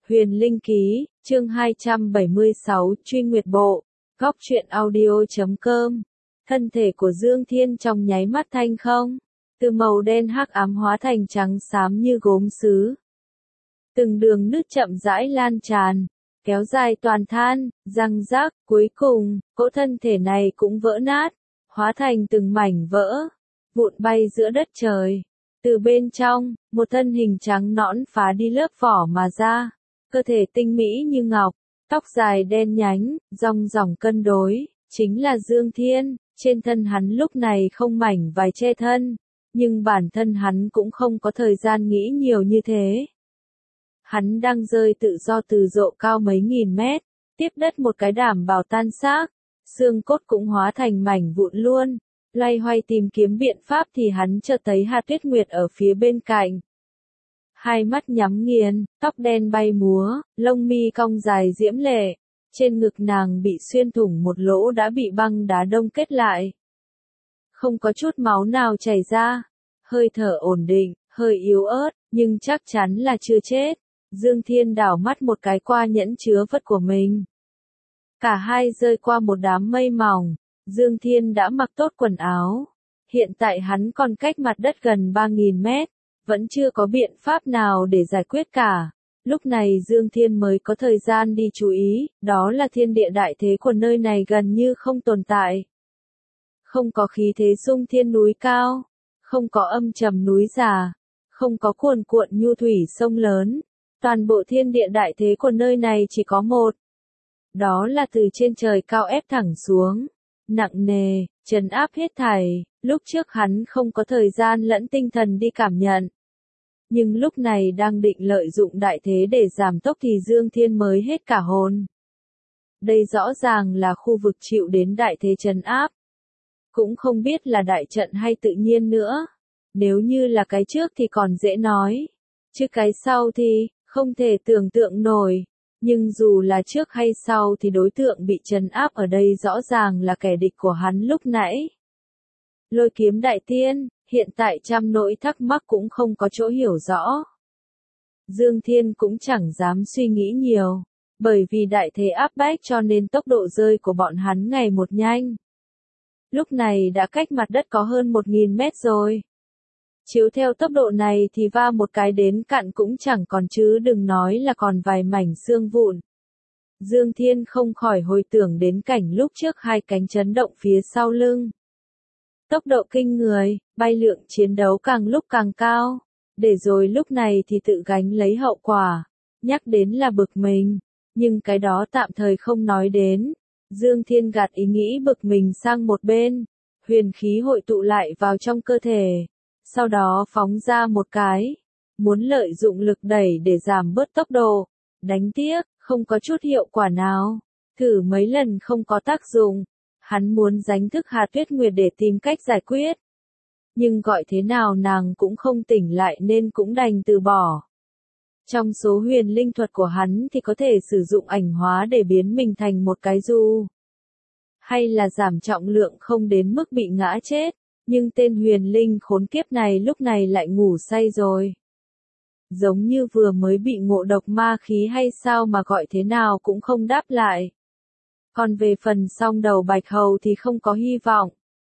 Huyền Linh Ký, chương 276, Truy Nguyệt Bộ, Góc truyện audio.com. Thân thể của Dương Thiên trong nháy mắt thanh không, từ màu đen hắc ám hóa thành trắng xám như gốm sứ. Từng đường nứt chậm rãi lan tràn, kéo dài toàn than, răng rác, cuối cùng, cỗ thân thể này cũng vỡ nát, hóa thành từng mảnh vỡ, vụn bay giữa đất trời. Từ bên trong, một thân hình trắng nõn phá đi lớp vỏ mà ra, cơ thể tinh mỹ như ngọc, tóc dài đen nhánh, rong ròng cân đối, chính là Dương Thiên. Trên thân hắn lúc này không mảnh vải che thân, nhưng bản thân hắn cũng không có thời gian nghĩ nhiều như thế. Hắn đang rơi tự do từ độ cao mấy nghìn mét, tiếp đất một cái đảm bảo tan xác, xương cốt cũng hóa thành mảnh vụn luôn. Loay hoay tìm kiếm biện pháp thì hắn chợt thấy Hà Tuyết Nguyệt ở phía bên cạnh. Hai mắt nhắm nghiền, tóc đen bay múa, lông mi cong dài diễm lệ. Trên ngực nàng bị xuyên thủng một lỗ đã bị băng đá đông kết lại. Không có chút máu nào chảy ra. Hơi thở ổn định, hơi yếu ớt, nhưng chắc chắn là chưa chết. Dương Thiên đảo mắt một cái qua nhẫn chứa vật của mình. Cả hai rơi qua một đám mây mỏng. Dương Thiên đã mặc tốt quần áo. Hiện tại hắn còn cách mặt đất gần 3.000 mét. Vẫn chưa có biện pháp nào để giải quyết cả. Lúc này Dương Thiên mới có thời gian đi chú ý, đó là thiên địa đại thế của nơi này gần như không tồn tại. Không có khí thế sung thiên núi cao, không có âm trầm núi già, không có cuồn cuộn nhu thủy sông lớn. Toàn bộ thiên địa đại thế của nơi này chỉ có một. Đó là từ trên trời cao ép thẳng xuống, nặng nề, trấn áp hết thảy. Lúc trước hắn không có thời gian lẫn tinh thần đi cảm nhận. Nhưng lúc này đang định lợi dụng đại thế để giảm tốc thì Dương Thiên mới hết cả hồn. Đây rõ ràng là khu vực chịu đến đại thế trấn áp. Cũng không biết là đại trận hay tự nhiên nữa. Nếu như là cái trước thì còn dễ nói. Chứ cái sau thì, không thể tưởng tượng nổi. Nhưng dù là trước hay sau thì đối tượng bị trấn áp ở đây rõ ràng là kẻ địch của hắn lúc nãy. Lôi kiếm đại tiên. Hiện tại trăm nỗi thắc mắc cũng không có chỗ hiểu rõ. Dương Thiên cũng chẳng dám suy nghĩ nhiều, bởi vì đại thế áp bách cho nên tốc độ rơi của bọn hắn ngày một nhanh. Lúc này đã cách mặt đất có hơn 1.000 mét rồi. Chiếu theo tốc độ này thì va một cái đến cạn cũng chẳng còn chứ đừng nói là còn vài mảnh xương vụn. Dương Thiên không khỏi hồi tưởng đến cảnh lúc trước hai cánh chấn động phía sau lưng. Tốc độ kinh người, bay lượng chiến đấu càng lúc càng cao, để rồi lúc này thì tự gánh lấy hậu quả, nhắc đến là bực mình, nhưng cái đó tạm thời không nói đến. Dương Thiên gạt ý nghĩ bực mình sang một bên, huyền khí hội tụ lại vào trong cơ thể, sau đó phóng ra một cái, muốn lợi dụng lực đẩy để giảm bớt tốc độ, đánh tiếc, không có chút hiệu quả nào, thử mấy lần không có tác dụng. Hắn muốn đánh thức Hà Tuyết Nguyệt để tìm cách giải quyết. Nhưng gọi thế nào nàng cũng không tỉnh lại nên cũng đành từ bỏ. Trong số huyền linh thuật của hắn thì có thể sử dụng ảnh hóa để biến mình thành một cái du. Hay là giảm trọng lượng không đến mức bị ngã chết. Nhưng tên huyền linh khốn kiếp này lúc này lại ngủ say rồi. Giống như vừa mới bị ngộ độc ma khí hay sao mà gọi thế nào cũng không đáp lại. Còn về phần song đầu bạch hầu thì không có hy vọng.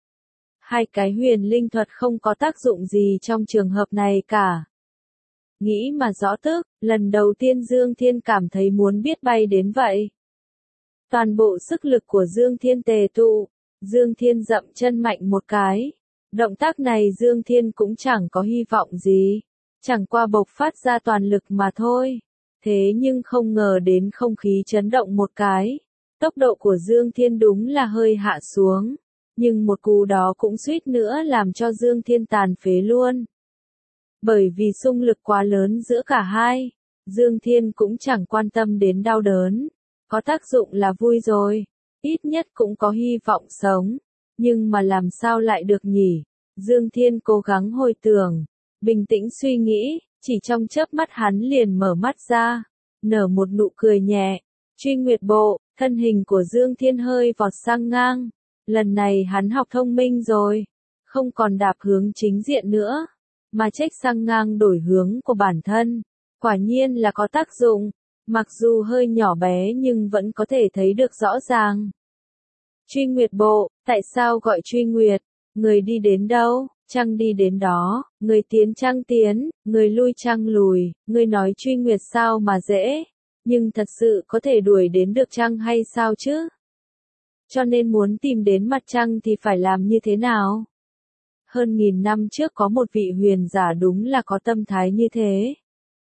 Hai cái huyền linh thuật không có tác dụng gì trong trường hợp này cả. Nghĩ mà rõ tức, lần đầu tiên Dương Thiên cảm thấy muốn biết bay đến vậy. Toàn bộ sức lực của Dương Thiên tề tụ, Dương Thiên dậm chân mạnh một cái. Động tác này Dương Thiên cũng chẳng có hy vọng gì, chẳng qua bộc phát ra toàn lực mà thôi. Thế nhưng không ngờ đến không khí chấn động một cái. Tốc độ của Dương Thiên đúng là hơi hạ xuống, nhưng một cú đó cũng suýt nữa làm cho Dương Thiên tàn phế luôn. Bởi vì xung lực quá lớn giữa cả hai, Dương Thiên cũng chẳng quan tâm đến đau đớn, có tác dụng là vui rồi, ít nhất cũng có hy vọng sống, nhưng mà làm sao lại được nhỉ? Dương Thiên cố gắng hồi tưởng, bình tĩnh suy nghĩ, chỉ trong chớp mắt hắn liền mở mắt ra, nở một nụ cười nhẹ. Truy Nguyệt Bộ, thân hình của Dương Thiên hơi vọt sang ngang. Lần này hắn học thông minh rồi. Không còn đạp hướng chính diện nữa. Mà chếch sang ngang đổi hướng của bản thân. Quả nhiên là có tác dụng. Mặc dù hơi nhỏ bé nhưng vẫn có thể thấy được rõ ràng. Truy Nguyệt Bộ, tại sao gọi Truy Nguyệt? Người đi đến đâu, trăng đi đến đó, người tiến trăng tiến, người lui trăng lùi, người nói Truy Nguyệt sao mà dễ, nhưng thật sự có thể đuổi đến được trăng hay sao chứ? Cho nên muốn tìm đến mặt trăng thì phải làm như thế nào? Hơn 1000 năm trước có một vị huyền giả đúng là có tâm thái như thế.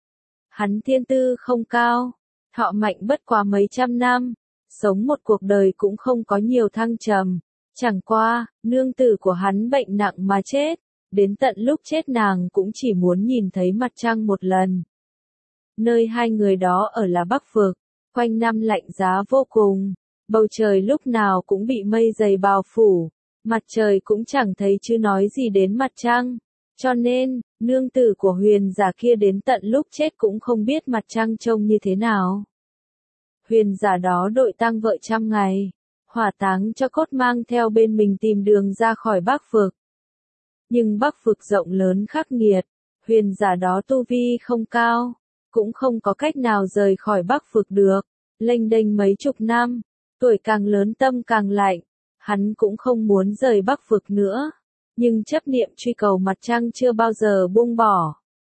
Hắn thiên tư không cao, thọ mạnh bất quá mấy trăm năm, sống một cuộc đời cũng không có nhiều thăng trầm. Chẳng qua, nương tử của hắn bệnh nặng mà chết, đến tận lúc chết nàng cũng chỉ muốn nhìn thấy mặt trăng một lần. Nơi hai người đó ở là Bắc Vực, quanh năm lạnh giá vô cùng, bầu trời lúc nào cũng bị mây dày bao phủ, mặt trời cũng chẳng thấy chứ nói gì đến mặt trăng. Cho nên, nương tử của huyền giả kia đến tận lúc chết cũng không biết mặt trăng trông như thế nào. Huyền giả đó đội tang vợ 100 ngày, hỏa táng cho cốt mang theo bên mình tìm đường ra khỏi Bắc Vực. Nhưng Bắc Vực rộng lớn khắc nghiệt, huyền giả đó tu vi không cao, cũng không có cách nào rời khỏi Bắc Vực được, lênh đênh mấy chục năm, tuổi càng lớn tâm càng lạnh, hắn cũng không muốn rời Bắc Vực nữa, nhưng chấp niệm truy cầu mặt trăng chưa bao giờ buông bỏ.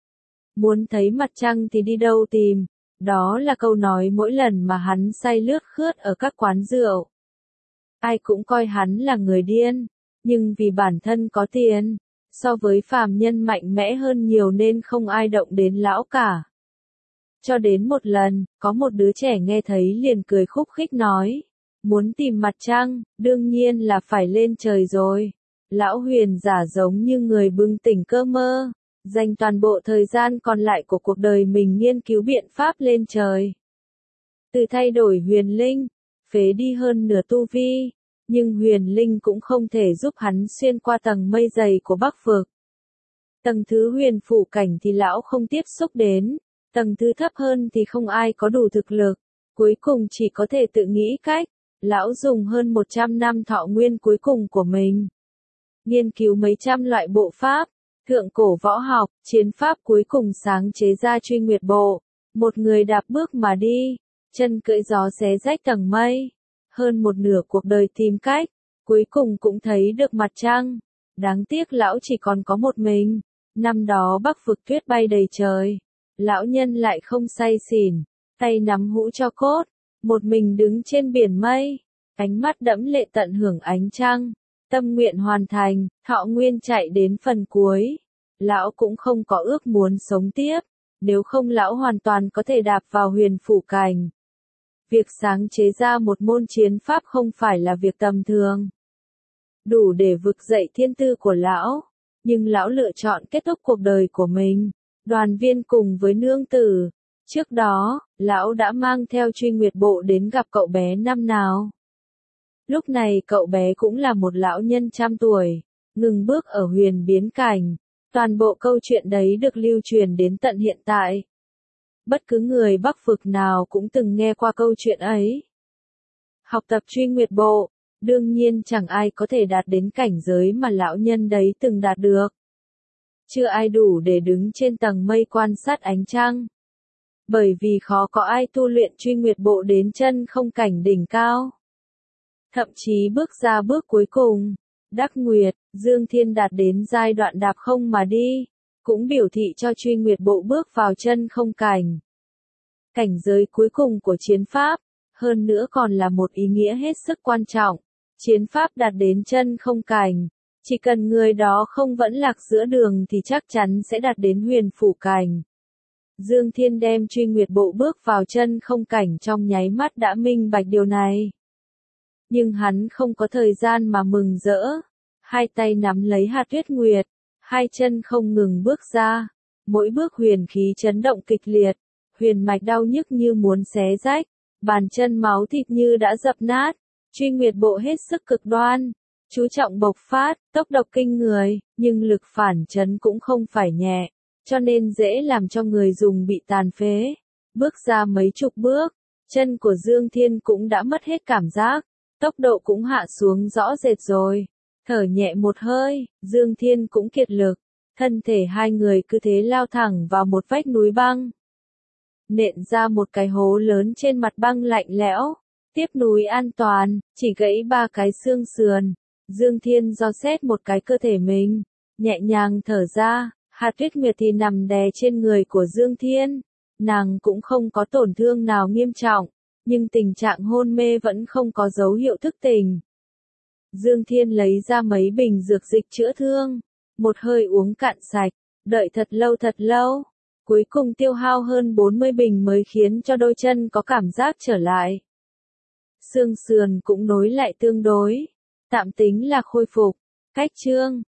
Muốn thấy mặt trăng thì đi đâu tìm, đó là câu nói mỗi lần mà hắn say lướt khướt ở các quán rượu. Ai cũng coi hắn là người điên, nhưng vì bản thân có tiền, so với phàm nhân mạnh mẽ hơn nhiều nên không ai động đến lão cả. Cho đến một lần, có một đứa trẻ nghe thấy liền cười khúc khích nói, muốn tìm mặt trăng, đương nhiên là phải lên trời rồi. Lão huyền giả giống như người bừng tỉnh cơ mơ, dành toàn bộ thời gian còn lại của cuộc đời mình nghiên cứu biện pháp lên trời. Từ thay đổi huyền linh, phế đi hơn nửa tu vi, nhưng huyền linh cũng không thể giúp hắn xuyên qua tầng mây dày của Bắc Vực. Tầng thứ huyền phủ cảnh thì lão không tiếp xúc đến, tầng thứ thấp hơn thì không ai có đủ thực lực, cuối cùng chỉ có thể tự nghĩ cách. Lão dùng hơn 100 năm thọ nguyên cuối cùng của mình, nghiên cứu mấy trăm loại bộ pháp, thượng cổ võ học, chiến pháp cuối cùng sáng chế ra Truy Nguyệt Bộ. Một người đạp bước mà đi, chân cưỡi gió xé rách tầng mây, hơn một nửa cuộc đời tìm cách, cuối cùng cũng thấy được mặt trăng. Đáng tiếc lão chỉ còn có một mình, năm đó Bắc Vực tuyết bay đầy trời, lão nhân lại không say xỉn, tay nắm hũ tro cốt, một mình đứng trên biển mây, ánh mắt đẫm lệ tận hưởng ánh trăng. Tâm nguyện hoàn thành, thọ nguyên chạy đến phần cuối. Lão cũng không có ước muốn sống tiếp, nếu không lão hoàn toàn có thể đạp vào huyền phủ cảnh. Việc sáng chế ra một môn chiến pháp không phải là việc tầm thường, đủ để vực dậy thiên tư của lão, nhưng lão lựa chọn kết thúc cuộc đời của mình, đoàn viên cùng với nương tử. Trước đó, lão đã mang theo Truy Nguyệt Bộ đến gặp cậu bé năm nào. Lúc này cậu bé cũng là một lão nhân trăm tuổi, ngừng bước ở huyền biến cảnh. Toàn bộ câu chuyện đấy được lưu truyền đến tận hiện tại. Bất cứ người Bắc Vực nào cũng từng nghe qua câu chuyện ấy. Học tập Truy Nguyệt Bộ, đương nhiên chẳng ai có thể đạt đến cảnh giới mà lão nhân đấy từng đạt được. Chưa ai đủ để đứng trên tầng mây quan sát ánh trăng. Bởi vì khó có ai tu luyện Truy Nguyệt Bộ đến chân không cảnh đỉnh cao. Thậm chí bước ra bước cuối cùng, Đắc Nguyệt, Dương Thiên đạt đến giai đoạn đạp không mà đi, cũng biểu thị cho Truy Nguyệt Bộ bước vào chân không cảnh. Cảnh giới cuối cùng của chiến pháp, hơn nữa còn là một ý nghĩa hết sức quan trọng. Chiến pháp đạt đến chân không cảnh, chỉ cần người đó không vẫn lạc giữa đường thì chắc chắn sẽ đạt đến huyền phủ cảnh. Dương Thiên đem Truy Nguyệt Bộ bước vào chân không cảnh trong nháy mắt đã minh bạch điều này. Nhưng hắn không có thời gian mà mừng rỡ, hai tay nắm lấy hạt tuyết nguyệt, hai chân không ngừng bước ra, mỗi bước huyền khí chấn động kịch liệt, huyền mạch đau nhức như muốn xé rách, bàn chân máu thịt như đã dập nát. Truy Nguyệt Bộ hết sức cực đoan, chú trọng bộc phát, tốc độ kinh người, nhưng lực phản chấn cũng không phải nhẹ, cho nên dễ làm cho người dùng bị tàn phế. Bước ra mấy chục bước, chân của Dương Thiên cũng đã mất hết cảm giác, tốc độ cũng hạ xuống rõ rệt rồi. Thở nhẹ một hơi, Dương Thiên cũng kiệt lực, thân thể hai người cứ thế lao thẳng vào một vách núi băng. nện ra một cái hố lớn trên mặt băng lạnh lẽo. Tiếp núi an toàn, chỉ gãy 3 cái xương sườn. Dương Thiên dò xét một cái cơ thể mình, nhẹ nhàng thở ra, Hà Tuyết Nguyệt thì nằm đè trên người của Dương Thiên. Nàng cũng không có tổn thương nào nghiêm trọng, nhưng tình trạng hôn mê vẫn không có dấu hiệu thức tỉnh. Dương Thiên lấy ra mấy bình dược dịch chữa thương, một hơi uống cạn sạch, đợi thật lâu, cuối cùng tiêu hao hơn 40 bình mới khiến cho đôi chân có cảm giác trở lại. Xương sườn cũng nối lại tương đối, tạm tính là khôi phục. Cách chương